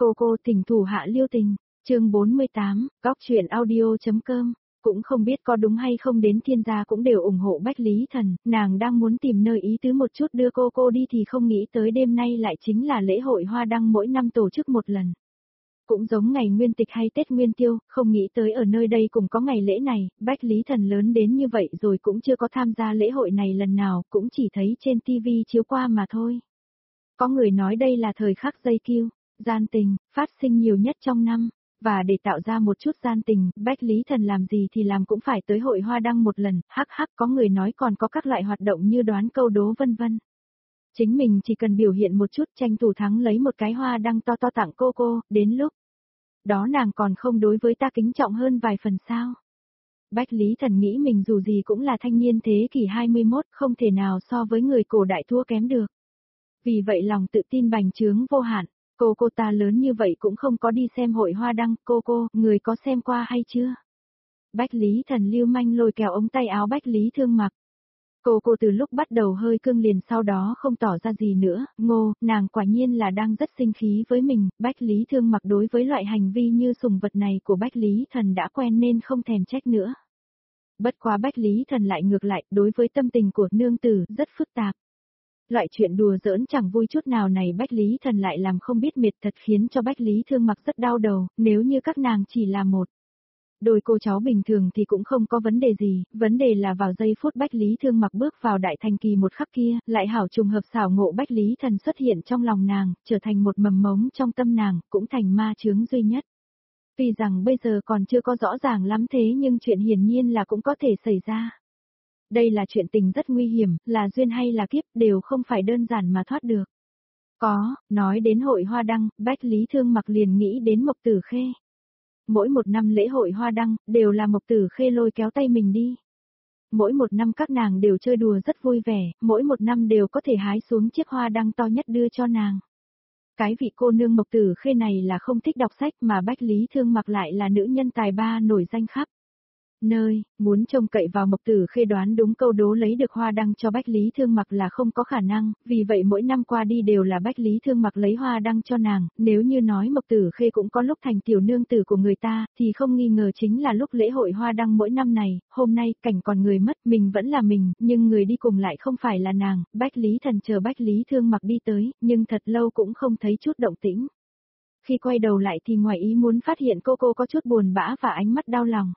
Cô tình thủ hạ lưu tình, chương 48, góc chuyện audio.com. Cũng không biết có đúng hay không đến thiên gia cũng đều ủng hộ Bách Lý Thần, nàng đang muốn tìm nơi ý tứ một chút đưa cô đi thì không nghĩ tới đêm nay lại chính là lễ hội hoa đăng mỗi năm tổ chức một lần. Cũng giống ngày Nguyên Tịch hay Tết Nguyên Tiêu, không nghĩ tới ở nơi đây cũng có ngày lễ này, Bách Lý Thần lớn đến như vậy rồi cũng chưa có tham gia lễ hội này lần nào, cũng chỉ thấy trên TV chiếu qua mà thôi. Có người nói đây là thời khắc dây kiêu, gian tình, phát sinh nhiều nhất trong năm, và để tạo ra một chút gian tình, Bách Lý Thần làm gì thì làm cũng phải tới hội hoa đăng một lần, có người nói còn có các loại hoạt động như đoán câu đố vân vân. Chính mình chỉ cần biểu hiện một chút tranh thủ thắng lấy một cái hoa đăng to tặng cô, đến lúc đó nàng còn không đối với ta kính trọng hơn vài phần sao. Bách Lý Thần nghĩ mình dù gì cũng là thanh niên thế kỷ 21, không thể nào so với người cổ đại thua kém được. Vì vậy lòng tự tin bành trướng vô hạn, cô ta lớn như vậy cũng không có đi xem hội hoa đăng, cô, người có xem qua hay chưa? Bách Lý Thần lưu manh lôi kéo ống tay áo Bách Lý Thương mặc. Cô từ lúc bắt đầu hơi cưng liền sau đó không tỏ ra gì nữa, nàng quả nhiên là đang rất sinh khí với mình, Bách Lý Thương mặc đối với loại hành vi như sùng vật này của Bách Lý Thần đã quen nên không thèm trách nữa. Bất quá Bách Lý Thần lại ngược lại, đối với tâm tình của nương tử rất phức tạp. Loại chuyện đùa giỡn chẳng vui chút nào này Bách Lý Thần lại làm không biết mệt thật khiến cho Bách Lý Thương mặc rất đau đầu, nếu như các nàng chỉ là một đôi cô cháu bình thường thì cũng không có vấn đề gì, vấn đề là vào giây phút Bách Lý Thương mặc bước vào đại thành kỳ một khắc kia, lại hảo trùng hợp xảo ngộ Bách Lý Thần xuất hiện trong lòng nàng, trở thành một mầm mống trong tâm nàng, cũng thành ma chướng duy nhất. Tuy rằng bây giờ còn chưa có rõ ràng lắm thế nhưng chuyện hiển nhiên là cũng có thể xảy ra. Đây là chuyện tình rất nguy hiểm, là duyên hay là kiếp đều không phải đơn giản mà thoát được. Nói đến hội hoa đăng, Bách Lý Thương mặc liền nghĩ đến Mộc Tử Khê. Mỗi một năm lễ hội hoa đăng, đều là Mộc Tử Khê lôi kéo tay mình đi. Mỗi một năm các nàng đều chơi đùa rất vui vẻ, mỗi một năm đều có thể hái xuống chiếc hoa đăng to nhất đưa cho nàng. Cái vị cô nương Mộc Tử Khê này là không thích đọc sách mà Bách Lý Thương mặc lại là nữ nhân tài ba nổi danh khắp nơi, muốn trông cậy vào Mộc Tử Khê đoán đúng câu đố lấy được hoa đăng cho Bách Lý Thương mặc là không có khả năng, vì vậy mỗi năm qua đi đều là Bách Lý Thương mặc lấy hoa đăng cho nàng, nếu như nói Mộc Tử Khê cũng có lúc thành tiểu nương tử của người ta, thì không nghi ngờ chính là lúc lễ hội hoa đăng mỗi năm này, hôm nay cảnh còn người mất, mình vẫn là mình, nhưng người đi cùng lại không phải là nàng, Bách Lý Thần chờ Bách Lý Thương mặc đi tới, nhưng thật lâu cũng không thấy chút động tĩnh. Khi quay đầu lại thì ngoài ý muốn phát hiện cô có chút buồn bã và ánh mắt đau lòng.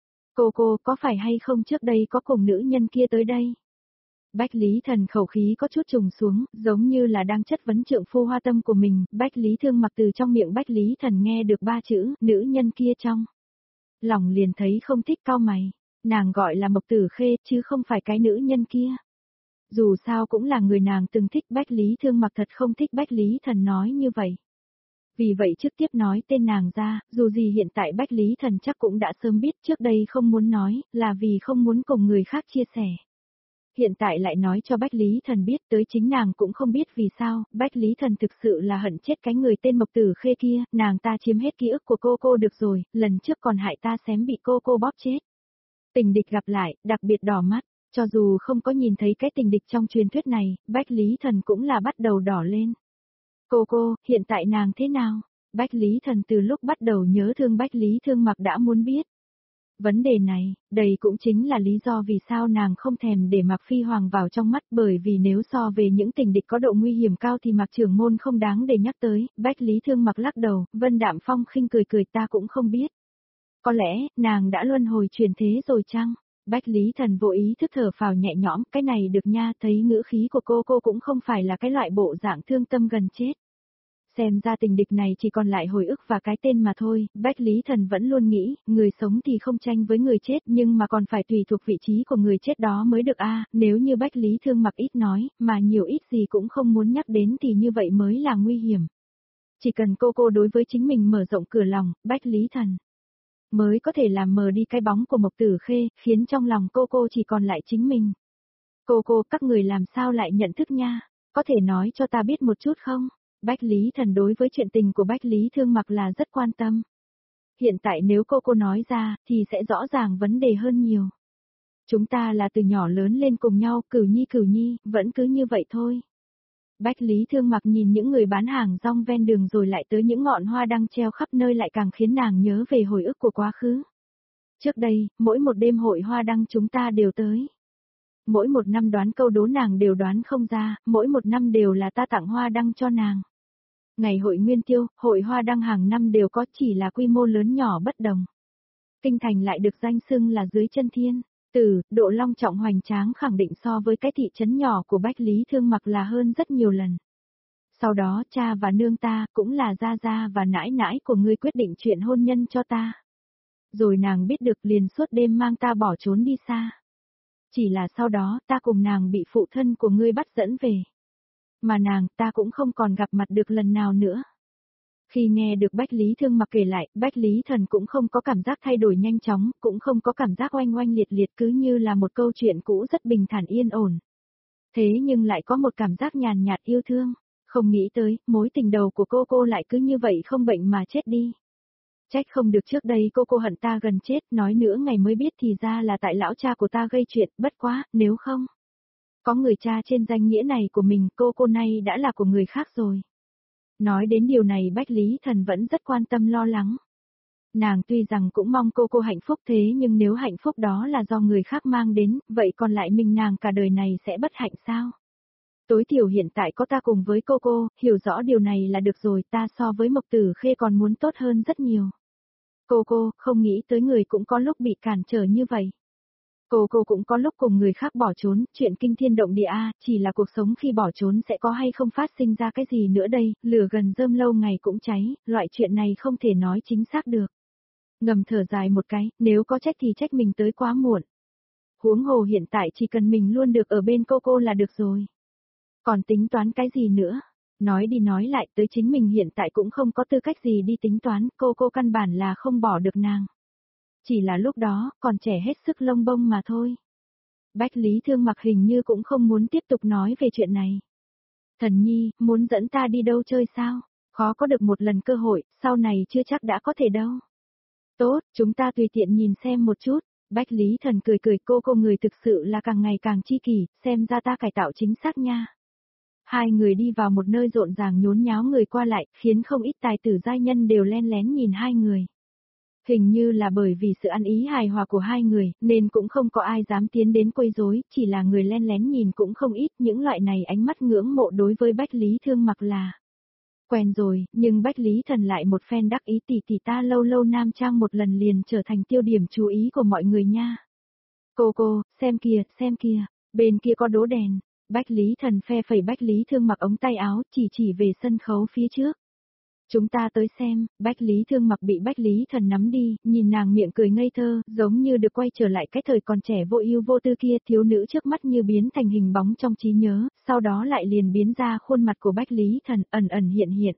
Cô có phải hay không trước đây có cùng nữ nhân kia tới đây? Bách Lý Thần khẩu khí có chút trùng xuống, giống như là đang chất vấn trượng phu hoa tâm của mình, Bách Lý Thương mặc từ trong miệng Bách Lý Thần nghe được 3 chữ, nữ nhân kia trong lòng liền thấy không thích cau mày, nàng gọi là Mộc Tử Khê chứ không phải cái nữ nhân kia. Dù sao cũng là người nàng từng thích Bách Lý Thương mặc thật không thích Bách Lý Thần nói như vậy. Vì vậy trước tiếp nói tên nàng ra, dù gì hiện tại Bách Lý Thần chắc cũng đã sớm biết trước đây không muốn nói, là vì không muốn cùng người khác chia sẻ. Hiện tại lại nói cho Bách Lý Thần biết tới chính nàng cũng không biết vì sao, Bách Lý Thần thực sự là hận chết cái người tên Mộc Tử Khê kia, nàng ta chiếm hết ký ức của cô được rồi, lần trước còn hại ta xém bị cô bóp chết. Tình địch gặp lại, đặc biệt đỏ mắt, cho dù không có nhìn thấy cái tình địch trong truyền thuyết này, Bách Lý Thần cũng là bắt đầu đỏ lên. Cô, hiện tại nàng thế nào? Bách Lý Thần từ lúc bắt đầu nhớ thương Bách Lý Thương mặc đã muốn biết. Vấn đề này, đây cũng chính là lý do vì sao nàng không thèm để Mạc Phi Hoàng vào trong mắt bởi vì nếu so về những tình địch có độ nguy hiểm cao thì Mạc Trưởng Môn không đáng để nhắc tới, Bách Lý Thương mặc lắc đầu, Vân Đạm Phong khinh cười ta cũng không biết. Có lẽ, nàng đã luân hồi chuyển thế rồi chăng? Bách Lý Thần vô ý thức thở phào nhẹ nhõm, cái này được nha, thấy ngữ khí của cô cũng không phải là cái loại bộ dạng thương tâm gần chết. Xem ra tình địch này chỉ còn lại hồi ức và cái tên mà thôi, Bách Lý Thần vẫn luôn nghĩ, người sống thì không tranh với người chết nhưng mà còn phải tùy thuộc vị trí của người chết đó mới được nếu như Bách Lý Thương mặc ít nói, mà nhiều ít gì cũng không muốn nhắc đến thì như vậy mới là nguy hiểm. Chỉ cần cô đối với chính mình mở rộng cửa lòng, Bách Lý Thần mới có thể làm mờ đi cái bóng của Mộc Tử Khê, khiến trong lòng cô chỉ còn lại chính mình. Cô, các người làm sao lại nhận thức nha, có thể nói cho ta biết một chút không? Bách Lý Thần đối với chuyện tình của Bách Lý Thương mặc là rất quan tâm. Hiện tại nếu cô nói ra, thì sẽ rõ ràng vấn đề hơn nhiều. Chúng ta là từ nhỏ lớn lên cùng nhau, cửu nhi, vẫn cứ như vậy thôi. Bách Lý Thương Mặc nhìn những người bán hàng rong ven đường rồi lại tới những ngọn hoa đăng treo khắp nơi lại càng khiến nàng nhớ về hồi ức của quá khứ. Trước đây, mỗi một đêm hội hoa đăng chúng ta đều tới. Mỗi một năm đoán câu đố nàng đều đoán không ra, mỗi một năm đều là ta tặng hoa đăng cho nàng. Ngày hội Nguyên Tiêu, hội hoa đăng hàng năm đều có, chỉ là quy mô lớn nhỏ bất đồng. Kinh thành lại được danh xưng là dưới chân thiên, độ long trọng hoành tráng khẳng định so với cái thị trấn nhỏ của Bách Lý Thương Mặc là hơn rất nhiều lần. Sau đó cha và nương ta, cũng là gia gia và nãi nãi của ngươi quyết định chuyện hôn nhân cho ta. Rồi nàng biết được liền suốt đêm mang ta bỏ trốn đi xa. Chỉ là sau đó ta cùng nàng bị phụ thân của ngươi bắt dẫn về. Mà nàng ta cũng không còn gặp mặt được lần nào nữa. Khi nghe được Bách Lý Thương Mặc kể lại, Bách Lý Thần cũng không có cảm giác thay đổi nhanh chóng, cũng không có cảm giác oanh oanh liệt liệt, cứ như là một câu chuyện cũ rất bình thản yên ổn. Thế nhưng lại có một cảm giác nhàn nhạt yêu thương, không nghĩ tới, mối tình đầu của cô lại cứ như vậy không bệnh mà chết đi. Trách không được trước đây cô hận ta gần chết, nói nữa ngày mới biết thì ra là tại lão cha của ta gây chuyện, bất quá, nếu không. Có người cha trên danh nghĩa này của mình, cô này đã là của người khác rồi. Nói đến điều này Bách Lý Thần vẫn rất quan tâm lo lắng. Nàng tuy rằng cũng mong cô hạnh phúc thế nhưng nếu hạnh phúc đó là do người khác mang đến, vậy còn lại mình nàng cả đời này sẽ bất hạnh sao? Tối thiểu hiện tại có ta cùng với cô, hiểu rõ điều này là được rồi, ta so với Mộc Tử Khê còn muốn tốt hơn rất nhiều. Cô, không nghĩ tới người cũng có lúc bị cản trở như vậy. Cô cũng có lúc cùng người khác bỏ trốn, chuyện kinh thiên động địa chỉ là cuộc sống khi bỏ trốn sẽ có hay không phát sinh ra cái gì nữa đây, lửa gần rơm lâu ngày cũng cháy, loại chuyện này không thể nói chính xác được. Ngầm thở dài một cái, nếu có trách thì trách mình tới quá muộn. Huống hồ hiện tại chỉ cần mình luôn được ở bên cô là được rồi. Còn tính toán cái gì nữa? Nói đi nói lại tới chính mình hiện tại cũng không có tư cách gì đi tính toán, cô căn bản là không bỏ được nàng. Chỉ là lúc đó, còn trẻ hết sức lông bông mà thôi. Bách Lý Thương Mặc hình như cũng không muốn tiếp tục nói về chuyện này. Thần nhi, muốn dẫn ta đi đâu chơi sao? Khó có được một lần cơ hội, sau này chưa chắc đã có thể đâu. Tốt, chúng ta tùy tiện nhìn xem một chút. Bách Lý Thần cười cô người thực sự là càng ngày càng chi kỷ, xem ra ta cải tạo chính xác nha. Hai người đi vào một nơi rộn ràng nhốn nháo người qua lại, khiến không ít tài tử giai nhân đều len lén nhìn hai người. Hình như là bởi vì sự ăn ý hài hòa của hai người, nên cũng không có ai dám tiến đến quấy rối, chỉ là người len lén nhìn cũng không ít, những loại này ánh mắt ngưỡng mộ đối với Bách Lý Thương Mặc là quen rồi, nhưng Bách Lý Thần lại một phen đắc ý tỷ ta lâu lâu nam trang một lần liền trở thành tiêu điểm chú ý của mọi người nha. Cô, xem kìa, bên kia có đố đèn. Bách Lý Thần phe phẩy Bách Lý Thương Mặc ống tay áo, chỉ về sân khấu phía trước. Chúng ta tới xem, Bách Lý Thương Mặc bị Bách Lý Thần nắm đi, nhìn nàng miệng cười ngây thơ, giống như được quay trở lại cái thời còn trẻ vô ưu vô tư kia, thiếu nữ trước mắt như biến thành hình bóng trong trí nhớ, sau đó lại liền biến ra khuôn mặt của Bách Lý Thần, ẩn hiện.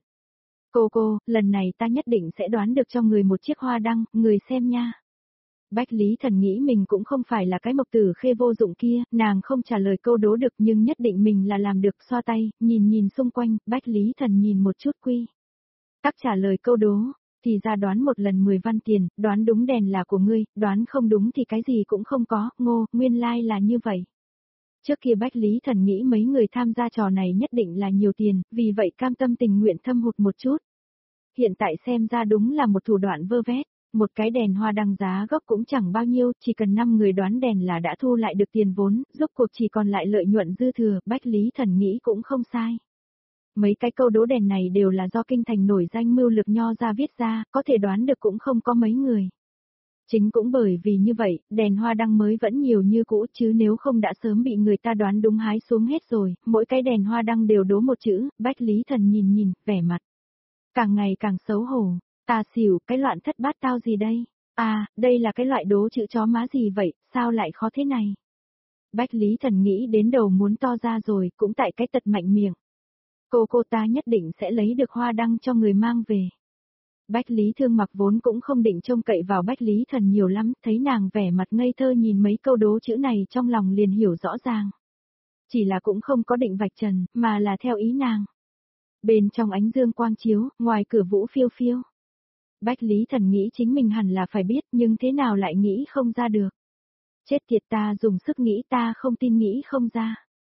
Cô, lần này ta nhất định sẽ đoán được cho người một chiếc hoa đăng, người xem nha. Bách Lý Thần nghĩ mình cũng không phải là cái Mộc Tử Khê vô dụng kia, nàng không trả lời câu đố được nhưng nhất định mình là làm được, xoa tay, nhìn xung quanh, Bách Lý Thần nhìn một chút quy. Tắc trả lời câu đố, thì ra đoán một lần 10 văn tiền, đoán đúng đèn là của ngươi, đoán không đúng thì cái gì cũng không có, nguyên lai là như vậy. Trước kia Bách Lý Thần nghĩ mấy người tham gia trò này nhất định là nhiều tiền, vì vậy cam tâm tình nguyện thâm hụt một chút. Hiện tại xem ra đúng là một thủ đoạn vơ vét. Một cái đèn hoa đăng giá gốc cũng chẳng bao nhiêu, chỉ cần 5 người đoán đèn là đã thu lại được tiền vốn, rốt cuộc chỉ còn lại lợi nhuận dư thừa, Bách Lý Thần nghĩ cũng không sai. Mấy cái câu đố đèn này đều là do kinh thành nổi danh mưu lược nho ra viết ra, có thể đoán được cũng không có mấy người. Chính cũng bởi vì như vậy, đèn hoa đăng mới vẫn nhiều như cũ chứ nếu không đã sớm bị người ta đoán đúng hái xuống hết rồi, mỗi cái đèn hoa đăng đều đố một chữ, Bách Lý Thần nhìn, vẻ mặt. Càng ngày càng xấu hổ. Ta xỉu, cái loạn thất bát tao gì đây? Đây là cái loại đố chữ chó má gì vậy, sao lại khó thế này? Bách Lý Thần nghĩ đến đầu muốn to ra rồi, cũng tại cái tật mạnh miệng. Cô ta nhất định sẽ lấy được hoa đăng cho người mang về. Bách Lý Thương Mặc vốn cũng không định trông cậy vào Bách Lý Thần nhiều lắm, thấy nàng vẻ mặt ngây thơ nhìn mấy câu đố chữ này trong lòng liền hiểu rõ ràng. Chỉ là cũng không có định vạch trần, mà là theo ý nàng. Bên trong ánh dương quang chiếu, ngoài cửa vũ phiêu phiêu. Bách Lý Thần nghĩ chính mình hẳn là phải biết nhưng thế nào lại nghĩ không ra được. Chết tiệt ta dùng sức nghĩ ta không tin nghĩ không ra.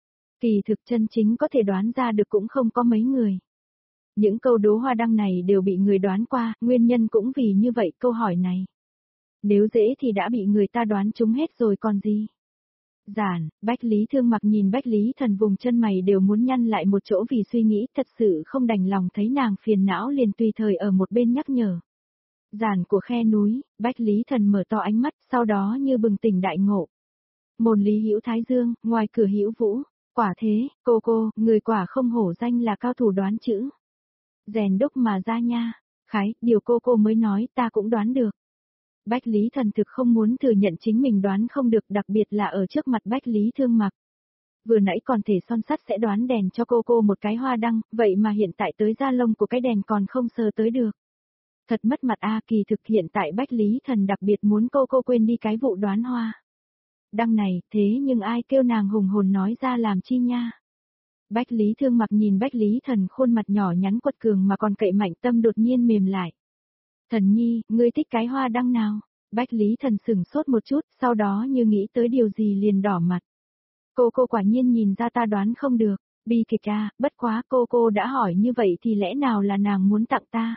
Kỳ thực chân chính có thể đoán ra được cũng không có mấy người. Những câu đố hoa đăng này đều bị người đoán qua, nguyên nhân cũng vì như vậy câu hỏi này. Nếu dễ thì đã bị người ta đoán trúng hết rồi còn gì. Giản, Bách Lý Thương Mặc nhìn Bách Lý Thần vùng chân mày đều muốn nhăn lại một chỗ vì suy nghĩ thật sự không đành lòng thấy nàng phiền não liền tùy thời ở một bên nhắc nhở. Giản của khe núi, Bách Lý Thần mở to ánh mắt, sau đó như bừng tỉnh đại ngộ. Môn Lý Hữu Thái Dương, ngoài cửa Hữu Vũ, quả thế, cô, người quả không hổ danh là cao thủ đoán chữ. Rèn đúc mà ra nha, khái, điều cô mới nói ta cũng đoán được. Bách Lý Thần thực không muốn thừa nhận chính mình đoán không được, đặc biệt là ở trước mặt Bách Lý Thương Mặc. Vừa nãy còn thể son sắt sẽ đoán đèn cho cô một cái hoa đăng, vậy mà hiện tại tới da lông của cái đèn còn không sờ tới được. Thật mất mặt a, kỳ thực hiện tại Bách Lý Thần đặc biệt muốn cô quên đi cái vụ đoán hoa đăng này, thế nhưng ai kêu nàng hùng hồn nói ra làm chi nha. Bách Lý Thương Mặc nhìn Bách Lý Thần khuôn mặt nhỏ nhắn quật cường mà còn cậy mạnh, tâm đột nhiên mềm lại. Thần nhi, ngươi thích cái hoa đăng nào? Bách Lý Thần sửng sốt một chút, sau đó như nghĩ tới điều gì liền đỏ mặt. Cô quả nhiên nhìn ra ta đoán không được, bi kịch a, bất quá cô đã hỏi như vậy thì lẽ nào là nàng muốn tặng ta?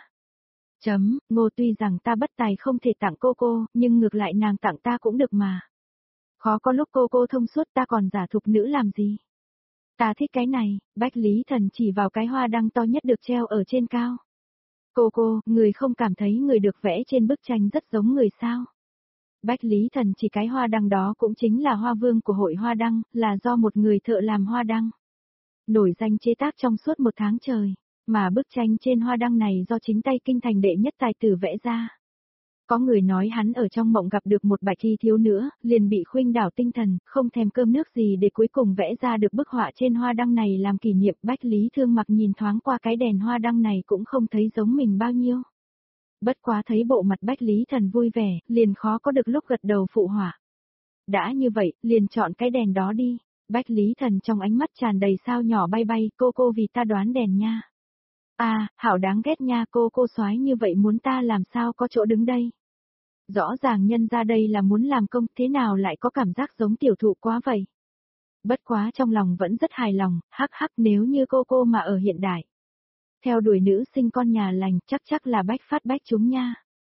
Ngô tuy rằng ta bất tài không thể tặng cô, nhưng ngược lại nàng tặng ta cũng được mà. Khó có lúc cô thông suốt ta còn giả thục nữ làm gì? Ta thích cái này, Bách Lý Thần chỉ vào cái hoa đăng to nhất được treo ở trên cao. Cô, người không cảm thấy người được vẽ trên bức tranh rất giống người sao? Bách Lý Thần chỉ cái hoa đăng đó cũng chính là hoa vương của hội hoa đăng, là do một người thợ làm hoa đăng nổi danh chế tác trong suốt một tháng trời, mà bức tranh trên hoa đăng này do chính tay kinh thành đệ nhất tài tử vẽ ra. Có người nói hắn ở trong mộng gặp được một bạch y thiếu nữa, liền bị khuynh đảo tinh thần, không thèm cơm nước gì để cuối cùng vẽ ra được bức họa trên hoa đăng này làm kỷ niệm. Bách Lý Thương Mặc nhìn thoáng qua cái đèn hoa đăng này cũng không thấy giống mình bao nhiêu. Bất quá thấy bộ mặt Bách Lý Thần vui vẻ, liền khó có được lúc gật đầu phụ họa. Đã như vậy, liền chọn cái đèn đó đi. Bách Lý Thần trong ánh mắt tràn đầy sao nhỏ bay bay, cô vì ta đoán đèn nha. Hảo đáng ghét nha, cô soái như vậy muốn ta làm sao có chỗ đứng đây. Rõ ràng nhân ra đây là muốn làm công, thế nào lại có cảm giác giống tiểu thụ quá vậy. Bất quá trong lòng vẫn rất hài lòng, hắc nếu như cô mà ở hiện đại. Theo đuổi nữ sinh con nhà lành chắc là bách phát bách chúng nha.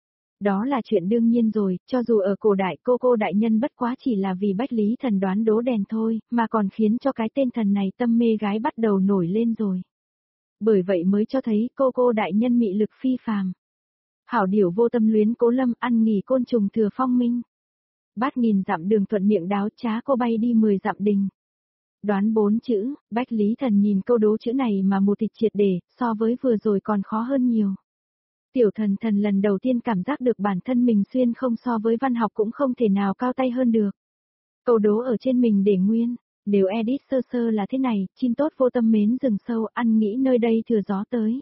Đó là chuyện đương nhiên rồi, cho dù ở cổ đại cô đại nhân bất quá chỉ là vì Bách Lý Thần đoán đố đèn thôi, mà còn khiến cho cái tên thần này tâm mê gái bắt đầu nổi lên rồi. Bởi vậy mới cho thấy cô đại nhân mị lực phi phàm. Hảo điểu vô tâm luyến Cố Lâm, ăn nghỉ côn trùng thừa phong minh. Bát nghìn dặm đường thuận miệng đáo trá cô bay đi 10 dặm đình. Đoán 4 chữ, Bách Lý Thần nhìn câu đố chữ này mà mù tịt triệt để, so với vừa rồi còn khó hơn nhiều. Tiểu thần lần đầu tiên cảm giác được bản thân mình xuyên không so với văn học cũng không thể nào cao tay hơn được. Câu đố ở trên mình để nguyên, nếu edit sơ là thế này, chim tốt vô tâm mến rừng sâu, ăn nghĩ nơi đây thừa gió tới.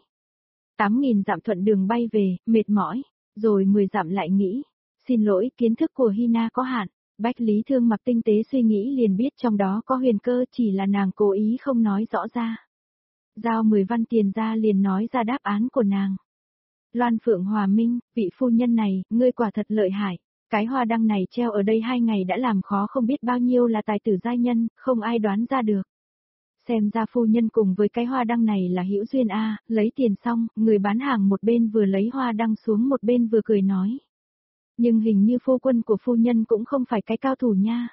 8.000 dặm thuận đường bay về, mệt mỏi, rồi 10 dặm lại nghĩ. Xin lỗi, kiến thức của Hina có hạn. Bách Lý Thương Mặc tinh tế suy nghĩ liền biết trong đó có huyền cơ, chỉ là nàng cố ý không nói rõ ra. Giao 10 văn tiền ra liền nói ra đáp án của nàng. Loan Phượng Hòa Minh, vị phu nhân này, ngươi quả thật lợi hại. Cái hoa đăng này treo ở đây 2 ngày đã làm khó không biết bao nhiêu là tài tử giai nhân, không ai đoán ra được. Xem ra phu nhân cùng với cái hoa đăng này là hữu duyên a. Lấy tiền xong, người bán hàng một bên vừa lấy hoa đăng xuống một bên vừa cười nói. Nhưng hình như phu quân của phu nhân cũng không phải cái cao thủ nha.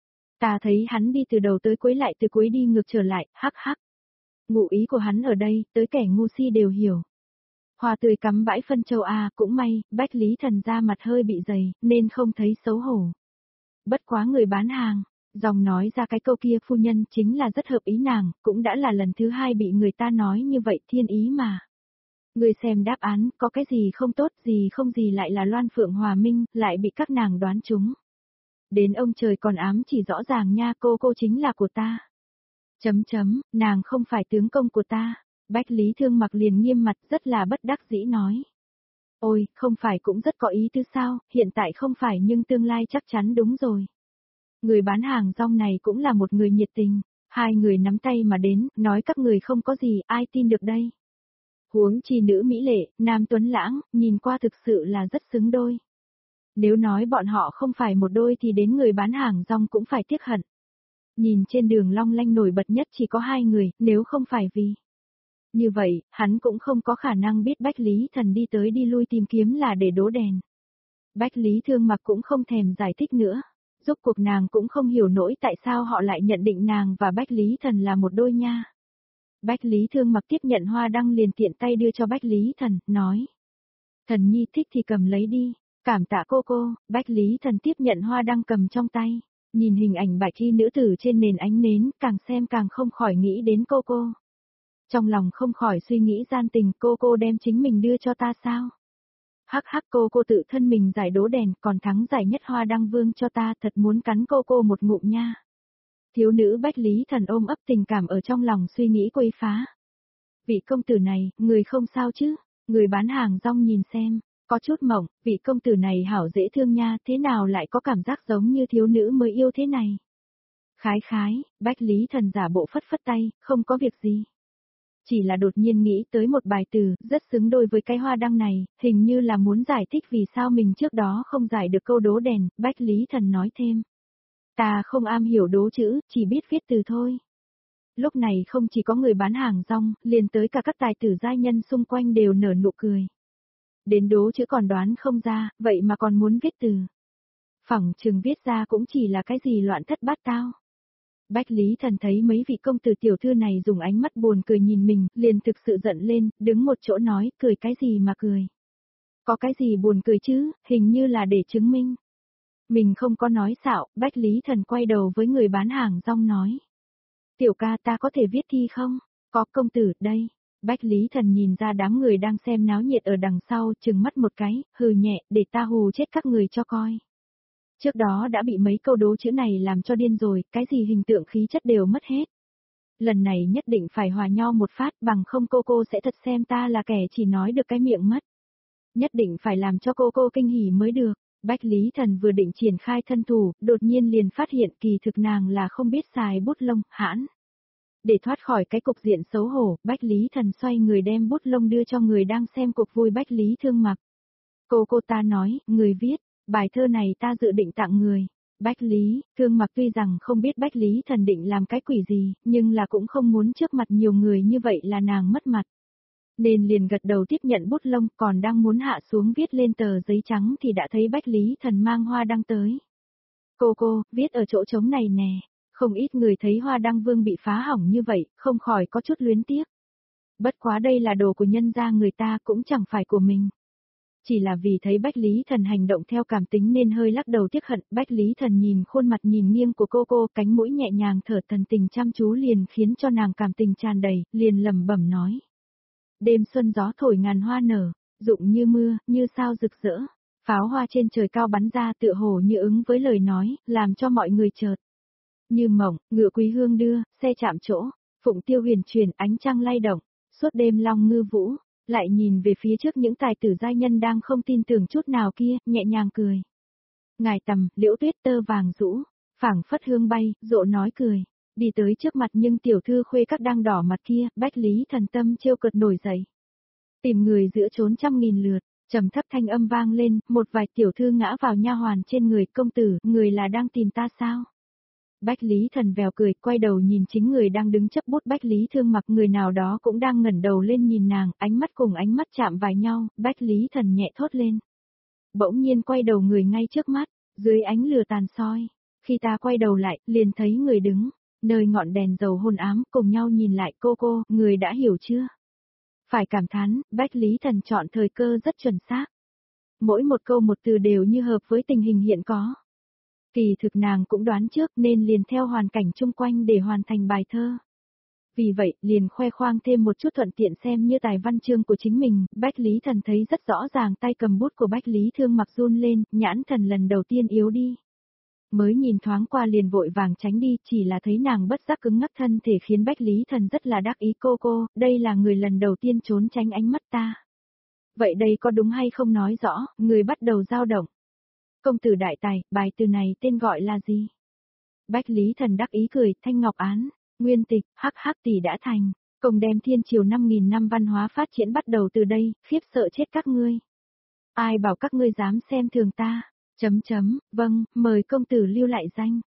Ta thấy hắn đi từ đầu tới cuối lại từ cuối đi ngược trở lại, hắc. Ngụ ý của hắn ở đây, tới kẻ ngu si đều hiểu. Hoa tươi cắm bãi phân châu a, cũng may, Bách Lý Thần ra mặt hơi bị dày, nên không thấy xấu hổ. Bất quá người bán hàng, dòng nói ra cái câu kia phu nhân chính là rất hợp ý nàng, cũng đã là lần thứ 2 bị người ta nói như vậy, thiên ý mà. Người xem đáp án, có cái gì không tốt gì không gì lại là Loan Phượng Hòa Minh, lại bị các nàng đoán trúng. Đến ông trời còn ám chỉ rõ ràng nha, cô chính là của ta. Nàng không phải tướng công của ta. Bách Lý Thương Mặc liền nghiêm mặt rất là bất đắc dĩ nói. Ôi, không phải cũng rất có ý tứ sao, hiện tại không phải nhưng tương lai chắc chắn đúng rồi. Người bán hàng rong này cũng là một người nhiệt tình, 2 người nắm tay mà đến, nói các người không có gì, ai tin được đây. Huống chi nữ mỹ lệ, nam tuấn lãng, nhìn qua thực sự là rất xứng đôi. Nếu nói bọn họ không phải một đôi thì đến người bán hàng rong cũng phải tiếc hận. Nhìn trên đường long lanh nổi bật nhất chỉ có hai người, nếu không phải vì. Như vậy, hắn cũng không có khả năng biết Bách Lý Thần đi tới đi lui tìm kiếm là để đố đèn. Bách Lý Thương Mặc cũng không thèm giải thích nữa. Rốt cuộc nàng cũng không hiểu nổi tại sao họ lại nhận định nàng và Bách Lý Thần là một đôi nha. Bách Lý Thương Mặc tiếp nhận hoa đăng liền tiện tay đưa cho Bách Lý Thần, nói. Thần nhi thích thì cầm lấy đi, cảm tạ cô. Bách Lý Thần tiếp nhận hoa đăng cầm trong tay, nhìn hình ảnh bạch y nữ tử trên nền ánh nến, càng xem càng không khỏi nghĩ đến cô. Trong lòng không khỏi suy nghĩ gian tình, cô đem chính mình đưa cho ta sao? Hắc hắc, cô tự thân mình giải đố đèn, còn thắng giải nhất hoa đăng vương cho ta, thật muốn cắn cô một ngụm nha. Thiếu nữ Bách Lý Thần ôm ấp tình cảm ở trong lòng suy nghĩ quấy phá. Vị công tử này, người không sao chứ? Người bán hàng rong nhìn xem, có chút mộng, vị công tử này hảo dễ thương nha, thế nào lại có cảm giác giống như thiếu nữ mới yêu thế này? Khái, Bách Lý Thần giả bộ phất tay, không có việc gì. Chỉ là đột nhiên nghĩ tới một bài từ, rất xứng đôi với cái hoa đăng này, hình như là muốn giải thích vì sao mình trước đó không giải được câu đố đèn, Bách Lý Thần nói thêm. Ta không am hiểu đố chữ, chỉ biết viết từ thôi. Lúc này không chỉ có người bán hàng rong, liền tới cả các tài tử giai nhân xung quanh đều nở nụ cười. Đến đố chữ còn đoán không ra, vậy mà còn muốn viết từ. Phỏng chừng viết ra cũng chỉ là cái gì loạn thất bát tao. Bách Lý Thần thấy mấy vị công tử tiểu thư này dùng ánh mắt buồn cười nhìn mình, liền thực sự giận lên, đứng một chỗ nói, cười cái gì mà cười. Có cái gì buồn cười chứ, hình như là để chứng minh. Mình không có nói xạo, Bách Lý Thần quay đầu với người bán hàng rong nói. Tiểu ca ta có thể viết thi không? Có công tử, đây. Bách Lý Thần nhìn ra đám người đang xem náo nhiệt ở đằng sau, trừng mắt một cái, hừ nhẹ, để ta hù chết các người cho coi. Trước đó đã bị mấy câu đố chữ này làm cho điên rồi, cái gì hình tượng khí chất đều mất hết. Lần này nhất định phải hòa nho một phát, bằng không cô sẽ thật xem ta là kẻ chỉ nói được cái miệng mất. Nhất định phải làm cho cô kinh hỉ mới được. Bách Lý Thần vừa định triển khai thân thủ, đột nhiên liền phát hiện kỳ thực nàng là không biết xài bút lông, hãn. Để thoát khỏi cái cục diện xấu hổ, Bách Lý Thần xoay người đem bút lông đưa cho người đang xem cuộc vui Bách Lý Thương Mặc. Cô ta nói, người viết, bài thơ này ta dự định tặng người. Bách Lý, Thương Mặc tuy rằng không biết Bách Lý Thần định làm cái quỷ gì, nhưng là cũng không muốn trước mặt nhiều người như vậy là nàng mất mặt. Nên liền gật đầu tiếp nhận bút lông, còn đang muốn hạ xuống viết lên tờ giấy trắng thì đã thấy Bách Lý Thần mang hoa đăng tới. Cô, viết ở chỗ trống này nè. Không ít người thấy hoa đăng vương bị phá hỏng như vậy, không khỏi có chút luyến tiếc. Bất quá đây là đồ của nhân gia người ta cũng chẳng phải của mình. Chỉ là vì thấy Bách Lý Thần hành động theo cảm tính nên hơi lắc đầu tiếc hận. Bách Lý Thần nhìn khuôn mặt nhìn nghiêng của cô, cánh mũi nhẹ nhàng thở thần tình chăm chú liền khiến cho nàng cảm tình tràn đầy, liền lẩm bẩm nói. Đêm xuân gió thổi ngàn hoa nở, rụng như mưa, như sao rực rỡ. Pháo hoa trên trời cao bắn ra tựa hồ như ứng với lời nói, làm cho mọi người chợt. Như mộng, ngựa quý hương đưa, xe chạm chỗ, phụng tiêu huyền truyền, ánh trăng lay động, suốt đêm long ngư vũ, lại nhìn về phía trước những tài tử giai nhân đang không tin tưởng chút nào kia, nhẹ nhàng cười. Ngài tầm, liễu tuyết tơ vàng rũ, phảng phất hương bay, rộ nói cười, đi tới trước mặt nhưng tiểu thư khuê các đang đỏ mặt kia, Bách Lý Thần tâm trêu cợt nổi dậy. Tìm người giữa chốn trăm nghìn lượt, trầm thấp thanh âm vang lên, một vài tiểu thư ngã vào nha hoàn trên người, công tử, người là đang tìm ta sao? Bách Lý Thần vèo cười, quay đầu nhìn chính người đang đứng chấp bút Bách Lý Thương Mặc, người nào đó cũng đang ngẩng đầu lên nhìn nàng, ánh mắt cùng ánh mắt chạm vào nhau, Bách Lý Thần nhẹ thốt lên. Bỗng nhiên quay đầu người ngay trước mắt, dưới ánh lửa tàn soi, khi ta quay đầu lại, liền thấy người đứng, nơi ngọn đèn dầu hôn ám, cùng nhau nhìn lại cô, người đã hiểu chưa? Phải cảm thán, Bách Lý Thần chọn thời cơ rất chuẩn xác. Mỗi một câu một từ đều như hợp với tình hình hiện có. Kỳ thực nàng cũng đoán trước nên liền theo hoàn cảnh chung quanh để hoàn thành bài thơ. Vì vậy, liền khoe khoang thêm một chút thuận tiện xem như tài văn chương của chính mình, Bách Lý Thần thấy rất rõ ràng tay cầm bút của Bách Lý Thương Mặc run lên, nhãn thần lần đầu tiên yếu đi. Mới nhìn thoáng qua liền vội vàng tránh đi, chỉ là thấy nàng bất giác cứng ngắc thân thể khiến Bách Lý Thần rất là đắc ý cô, đây là người lần đầu tiên trốn tránh ánh mắt ta. Vậy đây có đúng hay không nói rõ, người bắt đầu dao động. Công tử đại tài, bài từ này tên gọi là gì? Bách Lý Thần đắc ý cười, Thanh Ngọc Án, nguyên tịch, hắc tỷ đã thành, công đem thiên triều 5.000 năm văn hóa phát triển bắt đầu từ đây, khiếp sợ chết các ngươi. Ai bảo các ngươi dám xem thường ta, vâng, mời công tử lưu lại danh.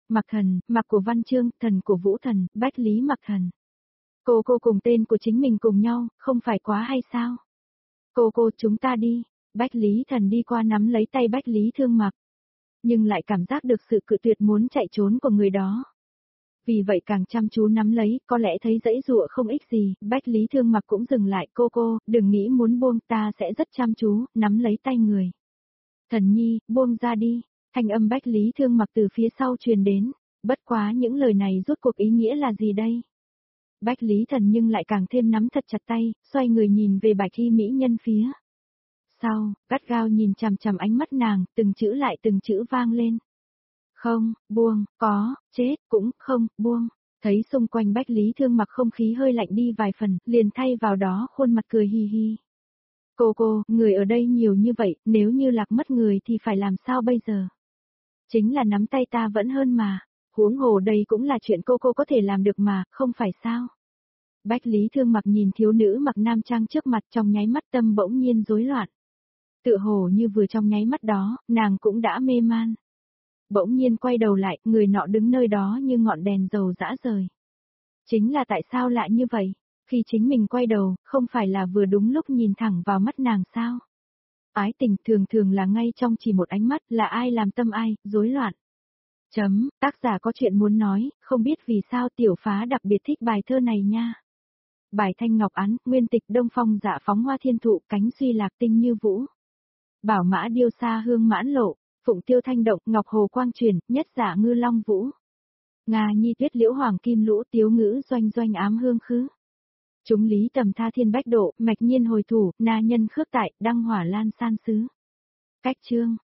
Mặc Thần, mặc của Văn Chương, thần của Vũ Thần, Bách Lý Mặc Thần. Cô cùng tên của chính mình cùng nhau, không phải quá hay sao? Cô chúng ta đi. Bách Lý Thần đi qua nắm lấy tay Bách Lý Thương Mặc. Nhưng lại cảm giác được sự cự tuyệt muốn chạy trốn của người đó. Vì vậy càng chăm chú nắm lấy, có lẽ thấy dãy dụa không ích gì, Bách Lý Thương Mặc cũng dừng lại, cô, đừng nghĩ muốn buông, ta sẽ rất chăm chú, nắm lấy tay người. Thần nhi, buông ra đi, thanh âm Bách Lý Thương Mặc từ phía sau truyền đến, bất quá những lời này rốt cuộc ý nghĩa là gì đây? Bách Lý Thần nhưng lại càng thêm nắm thật chặt tay, xoay người nhìn về bạch y mỹ nhân phía. Sau, gắt gao nhìn chằm chằm ánh mắt nàng, từng chữ lại từng chữ vang lên. Không, buông, có, chết, cũng không, buông. Thấy xung quanh Bách Lý Thương Mặc không khí hơi lạnh đi vài phần, liền thay vào đó khuôn mặt cười hi hi. Cô, người ở đây nhiều như vậy, nếu như lạc mất người thì phải làm sao bây giờ? Chính là nắm tay ta vẫn hơn mà, huống hồ đây cũng là chuyện cô có thể làm được mà, không phải sao? Bách Lý Thương Mặc nhìn thiếu nữ mặc nam trang trước mặt trong nháy mắt tâm bỗng nhiên rối loạn. Tựa hồ như vừa trong nháy mắt đó, nàng cũng đã mê man. Bỗng nhiên quay đầu lại, người nọ đứng nơi đó như ngọn đèn dầu rã rời. Chính là tại sao lại như vậy? Khi chính mình quay đầu, không phải là vừa đúng lúc nhìn thẳng vào mắt nàng sao? Ái tình thường thường là ngay trong chỉ một ánh mắt, là ai làm tâm ai, rối loạn. Tác giả có chuyện muốn nói, không biết vì sao tiểu phá đặc biệt thích bài thơ này nha. Bài Thanh Ngọc Án, nguyên tịch Đông Phong dạ phóng hoa thiên thụ, cánh suy lạc tinh như vũ. Bảo mã điêu xa hương mãn lộ, phụng tiêu thanh động, ngọc hồ quang truyền, nhất giả ngư long vũ. Nga nhi tuyết liễu hoàng kim lũ, tiếu ngữ doanh doanh ám hương khứ. Chúng lý tầm tha thiên bách độ, mạch nhiên hồi thủ, na nhân khước tại, đăng hỏa lan san xứ. Cách chương.